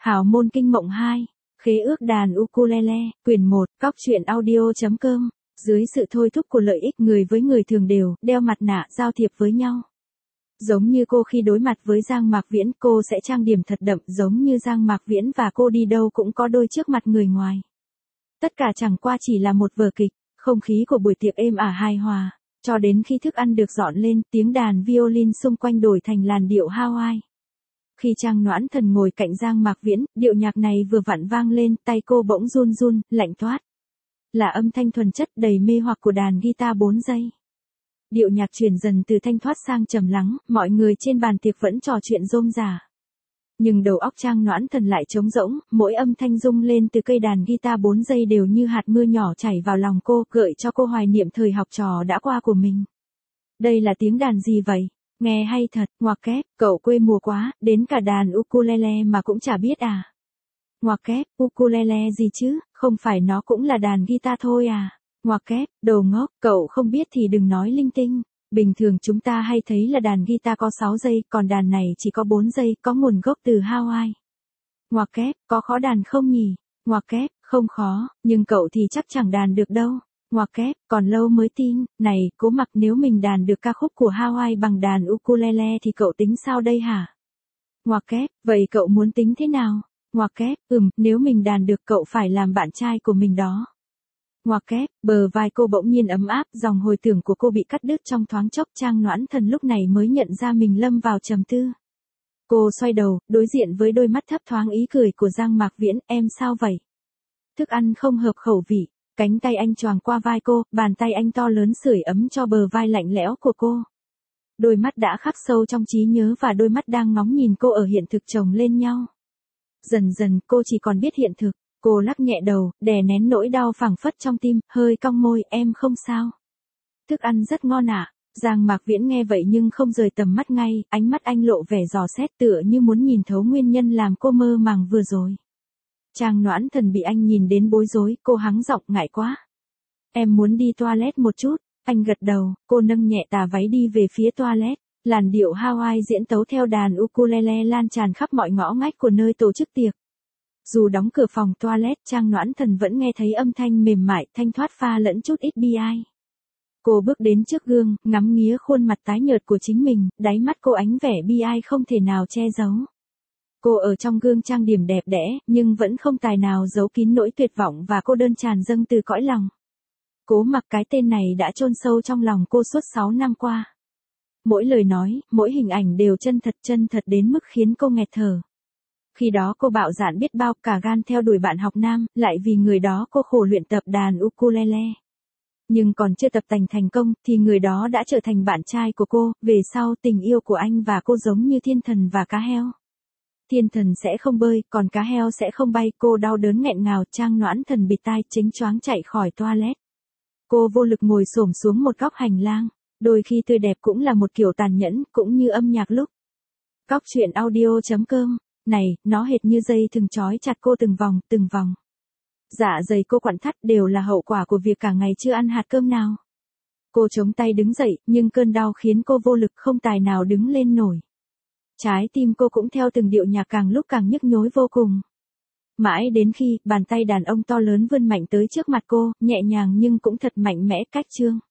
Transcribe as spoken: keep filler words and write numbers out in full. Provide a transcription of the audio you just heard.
Hào môn kinh mộng hai, khế ước đàn ukulele, quyển một, cóc truyện audio.com. Dưới sự thôi thúc của lợi ích, người với người thường đều đeo mặt nạ giao thiệp với nhau. Giống như cô khi đối mặt với Giang Mạc Viễn, cô sẽ trang điểm thật đậm, giống như Giang Mạc Viễn và cô đi đâu cũng có đôi trước mặt người ngoài. Tất cả chẳng qua chỉ là một vở kịch, không khí của buổi tiệc êm ả hài hòa, cho đến khi thức ăn được dọn lên, tiếng đàn violin xung quanh đổi thành làn điệu Hawaii. Khi Trang Noãn Thần ngồi cạnh Giang Mạc Viễn, điệu nhạc này vừa vặn vang lên, tay cô bỗng run run, lạnh toát. Là âm thanh thuần chất đầy mê hoặc của đàn guitar bốn giây. Điệu nhạc chuyển dần từ thanh thoát sang trầm lắng, mọi người trên bàn tiệc vẫn trò chuyện rôm rả. Nhưng đầu óc Trang Noãn Thần lại trống rỗng, mỗi âm thanh rung lên từ cây đàn guitar bốn giây đều như hạt mưa nhỏ chảy vào lòng cô, gợi cho cô hoài niệm thời học trò đã qua của mình. Đây là tiếng đàn gì vậy? Nghe hay thật, ngoặc kép, cậu quê mùa quá, đến cả đàn ukulele mà cũng chả biết à? Ngoặc kép, ukulele gì chứ, không phải nó cũng là đàn guitar thôi à? Ngoặc kép, đồ ngốc, cậu không biết thì đừng nói linh tinh. Bình thường chúng ta hay thấy là đàn guitar có sáu giây, còn đàn này chỉ có bốn giây, có nguồn gốc từ Hawaii. Ngoặc kép, có khó đàn không nhỉ? Ngoặc kép, không khó, nhưng cậu thì chắc chẳng đàn được đâu. Ngoặc kép, còn lâu mới tin, này, Cố Mặc, nếu mình đàn được ca khúc của Hawaii bằng đàn ukulele thì cậu tính sao đây hả? Ngoặc kép, vậy cậu muốn tính thế nào? Ngoặc kép, ừm, nếu mình đàn được cậu phải làm bạn trai của mình đó. Ngoặc kép, bờ vai cô bỗng nhiên ấm áp, dòng hồi tưởng của cô bị cắt đứt trong thoáng chốc. Trang Noãn Thần lúc này mới nhận ra mình lâm vào trầm tư. Cô xoay đầu, đối diện với đôi mắt thấp thoáng ý cười của Giang Mạc Viễn, em sao vậy? Thức ăn không hợp khẩu vị. Cánh tay anh choàng qua vai cô, bàn tay anh to lớn sưởi ấm cho bờ vai lạnh lẽo của cô. Đôi mắt đã khắc sâu trong trí nhớ và đôi mắt đang ngóng nhìn cô ở hiện thực chồng lên nhau. Dần dần cô chỉ còn biết hiện thực. Cô lắc nhẹ đầu, đè nén nỗi đau phảng phất trong tim, hơi cong môi, em không sao. Thức ăn rất ngon ạ. À? Giang Mạc Viễn nghe vậy nhưng không rời tầm mắt ngay, ánh mắt anh lộ vẻ dò xét tựa như muốn nhìn thấu nguyên nhân làm cô mơ màng vừa rồi. Trang Noãn Thần bị anh nhìn đến bối rối, cô hắng giọng, ngại quá. Em muốn đi toilet một chút. Anh gật đầu, cô nâng nhẹ tà váy đi về phía toilet. Làn điệu Hawaii diễn tấu theo đàn ukulele lan tràn khắp mọi ngõ ngách của nơi tổ chức tiệc. Dù đóng cửa phòng toilet, Trang Noãn Thần vẫn nghe thấy âm thanh mềm mại, thanh thoát pha lẫn chút ít bi ai. Cô bước đến trước gương, ngắm nghía khuôn mặt tái nhợt của chính mình, đáy mắt cô ánh vẻ bi ai không thể nào che giấu. Cô ở trong gương trang điểm đẹp đẽ, nhưng vẫn không tài nào giấu kín nỗi tuyệt vọng và cô đơn tràn dâng từ cõi lòng. Cố Mặc, cái tên này đã chôn sâu trong lòng cô suốt sáu năm qua. Mỗi lời nói, mỗi hình ảnh đều chân thật chân thật đến mức khiến cô nghẹt thở. Khi đó cô bạo dạn biết bao, cả gan theo đuổi bạn học nam, lại vì người đó cô khổ luyện tập đàn ukulele. Nhưng còn chưa tập tành thành công, thì người đó đã trở thành bạn trai của cô. Về sau tình yêu của anh và cô giống như thiên thần và cá heo. Thiên thần sẽ không bơi, còn cá heo sẽ không bay. Cô đau đớn nghẹn ngào. Trang Noãn Thần bịt tai, chính choáng chạy khỏi toilet. Cô vô lực ngồi xổm xuống một góc hành lang. Đôi khi tươi đẹp cũng là một kiểu tàn nhẫn, cũng như âm nhạc lúc. Cóc truyện audio.com. Này, nó hệt như dây thừng trói chặt cô từng vòng, từng vòng. Dạ dày cô quặn thắt đều là hậu quả của việc cả ngày chưa ăn hạt cơm nào. Cô chống tay đứng dậy, nhưng cơn đau khiến cô vô lực không tài nào đứng lên nổi. Trái tim cô cũng theo từng điệu nhạc càng lúc càng nhức nhối vô cùng. Mãi đến khi, bàn tay đàn ông to lớn vươn mạnh tới trước mặt cô, nhẹ nhàng nhưng cũng thật mạnh mẽ cách chương.